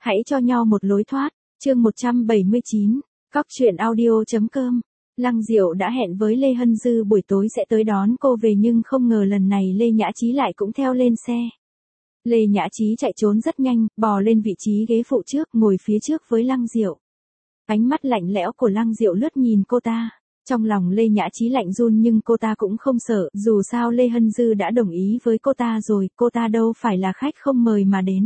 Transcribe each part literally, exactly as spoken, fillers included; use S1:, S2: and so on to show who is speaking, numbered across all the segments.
S1: Hãy cho nhau một lối thoát. Chương một trăm bảy mươi chín. Cóc truyện audio.com. Lăng Diệu đã hẹn với Lê Hân Dư buổi tối sẽ tới đón cô về nhưng không ngờ lần này Lê Nhã Chí lại cũng theo lên xe. Lê Nhã Chí chạy trốn rất nhanh, bò lên vị trí ghế phụ trước, ngồi phía trước với Lăng Diệu. Ánh mắt lạnh lẽo của Lăng Diệu lướt nhìn cô ta. Trong lòng Lê Nhã Chí lạnh run nhưng cô ta cũng không sợ, dù sao Lê Hân Dư đã đồng ý với cô ta rồi, cô ta đâu phải là khách không mời mà đến.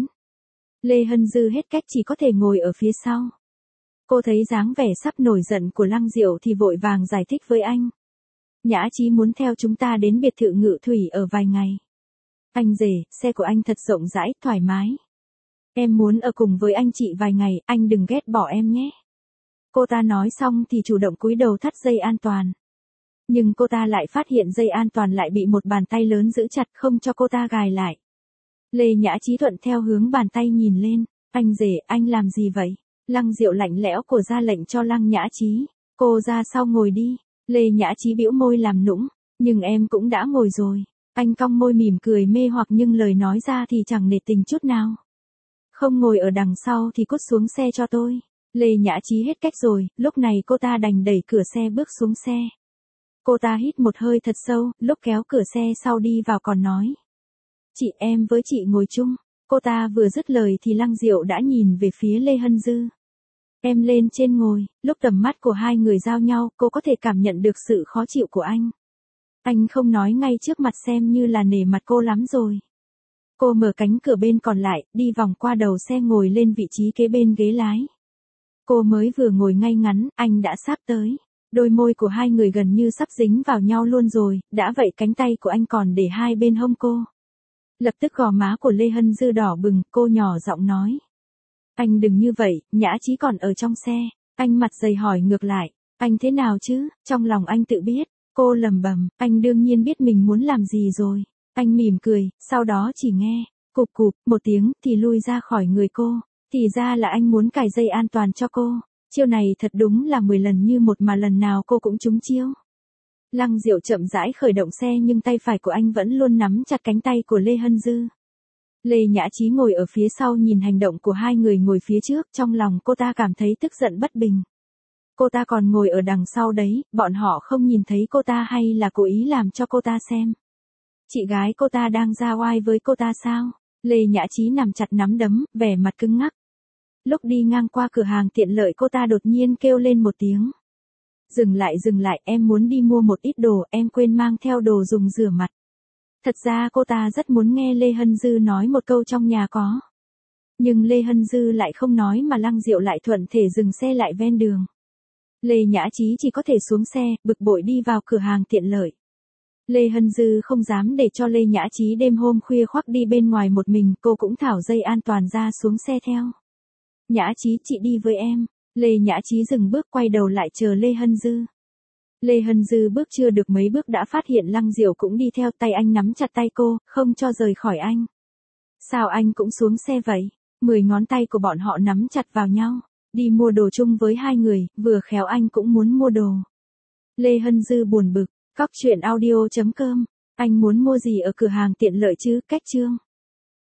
S1: Lê Hân Dư hết cách chỉ có thể ngồi ở phía sau. Cô thấy dáng vẻ sắp nổi giận của Lăng Diệu thì vội vàng giải thích với anh. Nhã Chí muốn theo chúng ta đến biệt thự Ngự Thủy ở vài ngày. Anh rể, xe của anh thật rộng rãi, thoải mái. Em muốn ở cùng với anh chị vài ngày, anh đừng ghét bỏ em nhé. Cô ta nói xong thì chủ động cúi đầu thắt dây an toàn. Nhưng cô ta lại phát hiện dây an toàn lại bị một bàn tay lớn giữ chặt không cho cô ta gài lại. Lê Nhã Chí thuận theo hướng bàn tay nhìn lên. Anh rể, anh làm gì vậy? Lăng Diệu lạnh lẽo của ra lệnh cho Lăng Nhã Chí. Cô ra sau ngồi đi. Lê Nhã Chí bĩu môi làm nũng. Nhưng em cũng đã ngồi rồi. Anh cong môi mỉm cười mê hoặc nhưng lời nói ra thì chẳng nể tình chút nào. Không ngồi ở đằng sau thì cút xuống xe cho tôi. Lê Nhã Chí hết cách rồi, lúc này cô ta đành đẩy cửa xe bước xuống xe. Cô ta hít một hơi thật sâu, lúc kéo cửa xe sau đi vào còn nói. Chị em với chị ngồi chung. Cô ta vừa dứt lời thì Lăng Diệu đã nhìn về phía Lê Hân Dư. Em lên trên ngồi, lúc tầm mắt của hai người giao nhau, cô có thể cảm nhận được sự khó chịu của anh. Anh không nói ngay trước mặt xem như là nể mặt cô lắm rồi. Cô mở cánh cửa bên còn lại, đi vòng qua đầu xe ngồi lên vị trí kế bên ghế lái. Cô mới vừa ngồi ngay ngắn, anh đã sắp tới. Đôi môi của hai người gần như sắp dính vào nhau luôn rồi, đã vậy cánh tay của anh còn để hai bên hông cô. Lập tức gò má của Lê Hân Dư đỏ bừng, cô nhỏ giọng nói. Anh đừng như vậy, Nhã Chí còn ở trong xe. Anh mặt dày hỏi ngược lại, anh thế nào chứ, trong lòng anh tự biết. Cô lầm bầm, anh đương nhiên biết mình muốn làm gì rồi. Anh mỉm cười, sau đó chỉ nghe, cụp cụp, một tiếng, thì lui ra khỏi người cô. Thì ra là anh muốn cài dây an toàn cho cô. Chiêu này thật đúng là mười lần như một mà lần nào cô cũng trúng chiêu. Lăng Diệu chậm rãi khởi động xe nhưng tay phải của anh vẫn luôn nắm chặt cánh tay của Lê Hân Dư. Lê Nhã Chí ngồi ở phía sau nhìn hành động của hai người ngồi phía trước, trong lòng cô ta cảm thấy tức giận bất bình. Cô ta còn ngồi ở đằng sau đấy, bọn họ không nhìn thấy cô ta hay là cố ý làm cho cô ta xem. Chị gái cô ta đang ra oai với cô ta sao? Lê Nhã Chí nằm chặt nắm đấm, vẻ mặt cứng ngắc. Lúc đi ngang qua cửa hàng tiện lợi cô ta đột nhiên kêu lên một tiếng. Dừng lại dừng lại, em muốn đi mua một ít đồ, em quên mang theo đồ dùng rửa mặt. Thật ra cô ta rất muốn nghe Lê Hân Dư nói một câu trong nhà có. Nhưng Lê Hân Dư lại không nói mà Lăng Diệu lại thuận thể dừng xe lại ven đường. Lê Nhã Chí chỉ có thể xuống xe, bực bội đi vào cửa hàng tiện lợi. Lê Hân Dư không dám để cho Lê Nhã Chí đêm hôm khuya khoác đi bên ngoài một mình, cô cũng tháo dây an toàn ra xuống xe theo. Nhã Chí, chị đi với em. Lê Nhã Chí dừng bước quay đầu lại chờ Lê Hân Dư. Lê Hân Dư bước chưa được mấy bước đã phát hiện Lăng Diệu cũng đi theo, tay anh nắm chặt tay cô, không cho rời khỏi anh. Sao anh cũng xuống xe vậy? Mười ngón tay của bọn họ nắm chặt vào nhau. Đi mua đồ chung với hai người, vừa khéo anh cũng muốn mua đồ. Lê Hân Dư buồn bực, cóc truyện audio chấm com. Anh muốn mua gì ở cửa hàng tiện lợi chứ, cách chương.